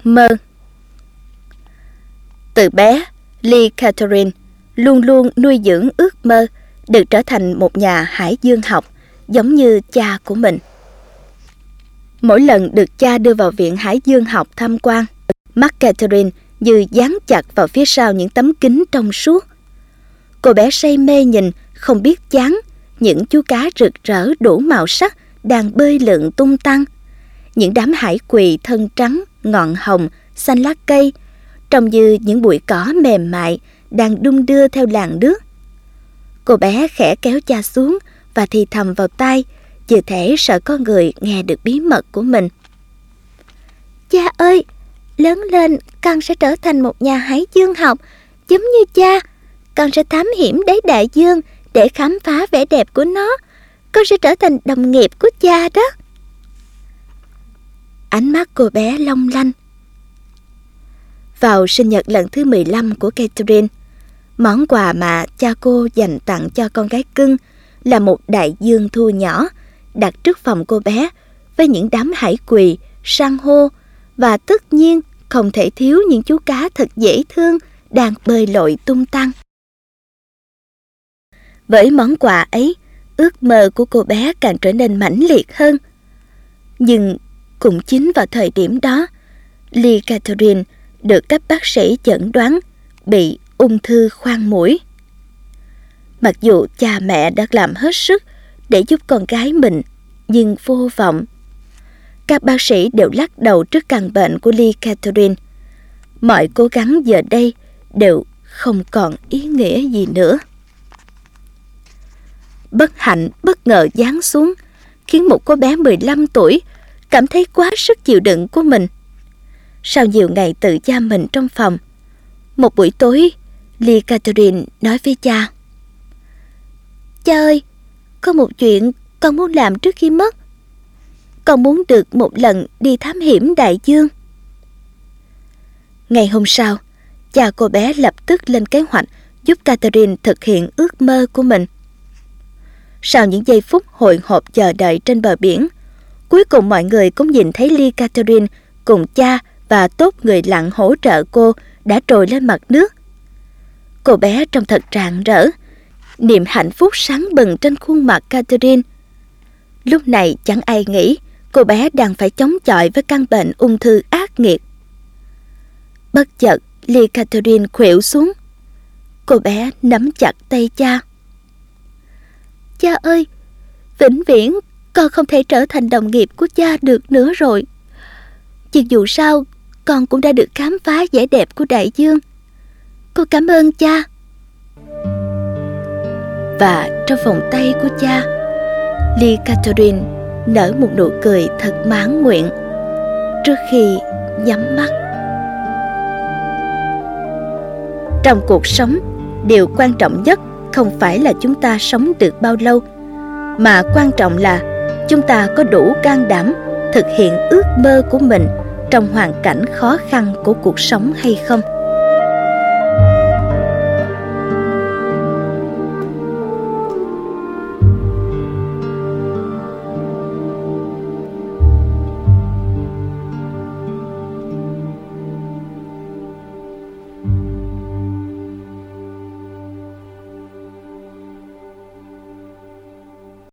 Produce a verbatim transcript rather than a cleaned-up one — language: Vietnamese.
mơ. Từ bé, Lee Catherine luôn luôn nuôi dưỡng ước mơ được trở thành một nhà hải dương học giống như cha của mình. Mỗi lần được cha đưa vào viện hải dương học tham quan, mắt Catherine như dán chặt vào phía sau những tấm kính trong suốt. Cô bé say mê nhìn không biết chán những chú cá rực rỡ đủ màu sắc đang bơi lượn tung tăng, những đám hải quỳ thân trắng, ngọn hồng, xanh lá cây, trông như những bụi cỏ mềm mại đang đung đưa theo làn nước. Cô bé khẽ kéo cha xuống và thì thầm vào tai, như thể sợ có người nghe được bí mật của mình. Cha ơi, lớn lên con sẽ trở thành một nhà hải dương học giống như cha. Con sẽ thám hiểm đáy đại dương để khám phá vẻ đẹp của nó. Con sẽ trở thành đồng nghiệp của cha đó. Ánh mắt cô bé long lanh. Vào sinh nhật lần thứ mười lăm của Catherine, món quà mà cha cô dành tặng cho con gái cưng là một đại dương thu nhỏ đặt trước phòng cô bé với những đám hải quỳ, san hô và tất nhiên không thể thiếu những chú cá thật dễ thương đang bơi lội tung tăng. Với món quà ấy, ước mơ của cô bé càng trở nên mãnh liệt hơn. Nhưng cũng chính vào thời điểm đó, Lee Catherine được các bác sĩ chẩn đoán bị ung thư khoang mũi. Mặc dù cha mẹ đã làm hết sức để giúp con gái mình, nhưng vô vọng. Các bác sĩ đều lắc đầu trước căn bệnh của Lee Catherine. Mọi cố gắng giờ đây đều không còn ý nghĩa gì nữa. Bất hạnh bất ngờ giáng xuống, khiến một cô bé mười lăm tuổi cảm thấy quá sức chịu đựng của mình. Sau nhiều ngày tự giam mình trong phòng, một buổi tối, Lee Catherine nói với cha: Cha ơi, có một chuyện con muốn làm trước khi mất. Con muốn được một lần đi thám hiểm đại dương. Ngày hôm sau, cha cô bé lập tức lên kế hoạch giúp Catherine thực hiện ước mơ của mình. Sau những giây phút hồi hộp chờ đợi trên bờ biển, cuối cùng mọi người cũng nhìn thấy Lee Catherine cùng cha và tốt người lặn hỗ trợ cô đã trồi lên mặt nước. Cô bé trông thật rạng rỡ, niềm hạnh phúc sáng bừng trên khuôn mặt Catherine. Lúc này chẳng ai nghĩ cô bé đang phải chống chọi với căn bệnh ung thư ác nghiệt. Bất chợt, Lee Catherine khuỵu xuống. Cô bé nắm chặt tay cha. Cha ơi, vĩnh viễn con không thể trở thành đồng nghiệp của cha được nữa rồi. Nhưng dù sao, con cũng đã được khám phá vẻ đẹp của đại dương. Con cảm ơn cha. Và trong vòng tay của cha, Lee Catherine nở một nụ cười thật mãn nguyện trước khi nhắm mắt. Trong cuộc sống, điều quan trọng nhất không phải là chúng ta sống được bao lâu, mà quan trọng là chúng ta có đủ can đảm thực hiện ước mơ của mình trong hoàn cảnh khó khăn của cuộc sống hay không.